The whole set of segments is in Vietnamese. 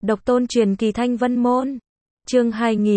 Độc tôn truyền kỳ Thanh Vân Môn. Chương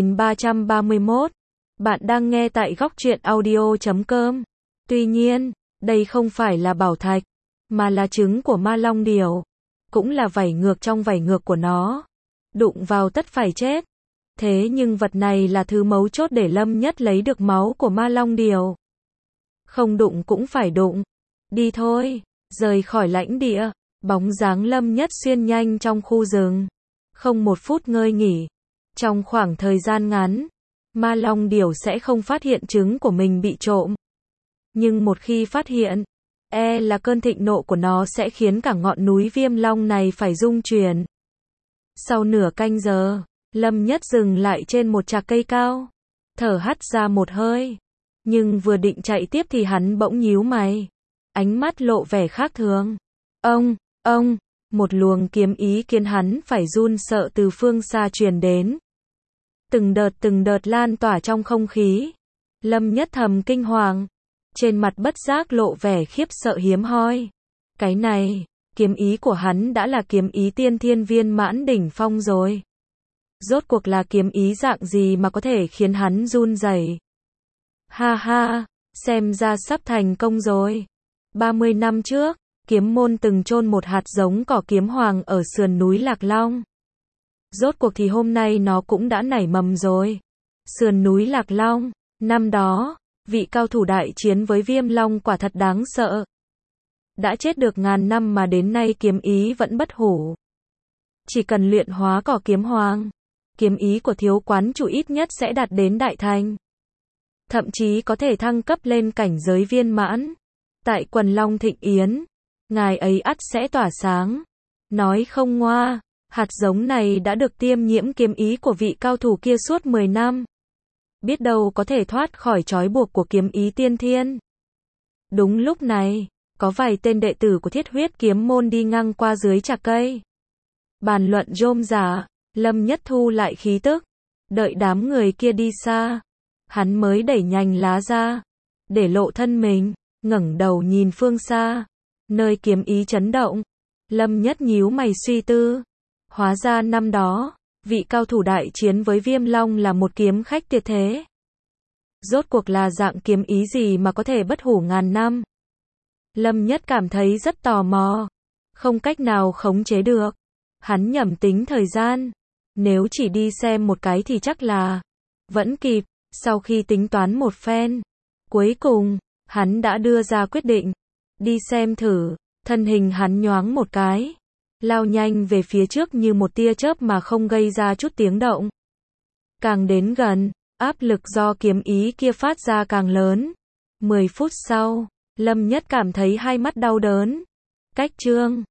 2331. Bạn đang nghe tại góc truyện audio.com. Tuy nhiên, đây không phải là bảo thạch, mà là trứng của ma long điểu. Cũng là vảy ngược trong vảy ngược của nó. Đụng vào tất phải chết. Thế nhưng vật này là thứ mấu chốt để Lâm Nhất lấy được máu của ma long điểu. Không đụng cũng phải đụng. Đi thôi, rời khỏi lãnh địa. Bóng dáng Lâm Nhất xuyên nhanh trong khu rừng. Không một phút ngơi nghỉ. Trong khoảng thời gian ngắn, ma long điểu sẽ không phát hiện trứng của mình bị trộm. Nhưng một khi phát hiện, là cơn thịnh nộ của nó sẽ khiến cả ngọn núi Viêm Long này phải rung chuyển. Sau nửa canh giờ, Lâm Nhất dừng lại trên một trạc cây cao, thở hắt ra một hơi. Nhưng vừa định chạy tiếp thì hắn bỗng nhíu mày, ánh mắt lộ vẻ khác thường. Ông, một luồng kiếm ý khiến hắn phải run sợ từ phương xa truyền đến. Từng đợt lan tỏa trong không khí. Lâm Nhất thầm kinh hoàng, trên mặt bất giác lộ vẻ khiếp sợ hiếm hoi. Cái này, kiếm ý của hắn đã là kiếm ý tiên thiên viên mãn đỉnh phong rồi. Rốt cuộc là kiếm ý dạng gì mà có thể khiến hắn run rẩy? Ha ha, xem ra sắp thành công rồi. 30 năm trước, kiếm môn từng chôn một hạt giống cỏ kiếm hoàng ở sườn núi Lạc Long. Rốt cuộc thì hôm nay nó cũng đã nảy mầm rồi. Sườn núi Lạc Long, năm đó, vị cao thủ đại chiến với Viêm Long quả thật đáng sợ. Đã chết được ngàn năm mà đến nay kiếm ý vẫn bất hủ. Chỉ cần luyện hóa cỏ kiếm hoàng, kiếm ý của thiếu quán chủ ít nhất sẽ đạt đến đại thành. Thậm chí có thể thăng cấp lên cảnh giới viên mãn. Tại Quần Long Thịnh Yến, ngài ấy ắt sẽ tỏa sáng. Nói không ngoa, hạt giống này đã được tiêm nhiễm kiếm ý của vị cao thủ kia suốt 10 năm. Biết đâu có thể thoát khỏi trói buộc của kiếm ý tiên thiên. Đúng lúc này, có vài tên đệ tử của Thiết Huyết kiếm môn đi ngang qua dưới trạc cây. Bàn luận rôm rả, Lâm Nhất thu lại khí tức. Đợi đám người kia đi xa, hắn mới đẩy nhành lá ra, để lộ thân mình, ngẩng đầu nhìn phương xa, nơi kiếm ý chấn động. Lâm Nhất nhíu mày suy tư. Hóa ra năm đó, vị cao thủ đại chiến với Viêm Long là một kiếm khách tuyệt thế. Rốt cuộc là dạng kiếm ý gì mà có thể bất hủ ngàn năm? Lâm Nhất cảm thấy rất tò mò, không cách nào khống chế được. Hắn nhẩm tính thời gian, nếu chỉ đi xem một cái thì chắc là vẫn kịp. Sau khi tính toán một phen, cuối cùng, hắn đã đưa ra quyết định, đi xem thử. Thân hình hắn nhoáng một cái, lao nhanh về phía trước như một tia chớp mà không gây ra chút tiếng động. Càng đến gần, áp lực do kiếm ý kia phát ra càng lớn. 10 phút sau, Lâm Nhất cảm thấy hai mắt đau đớn. Cách chương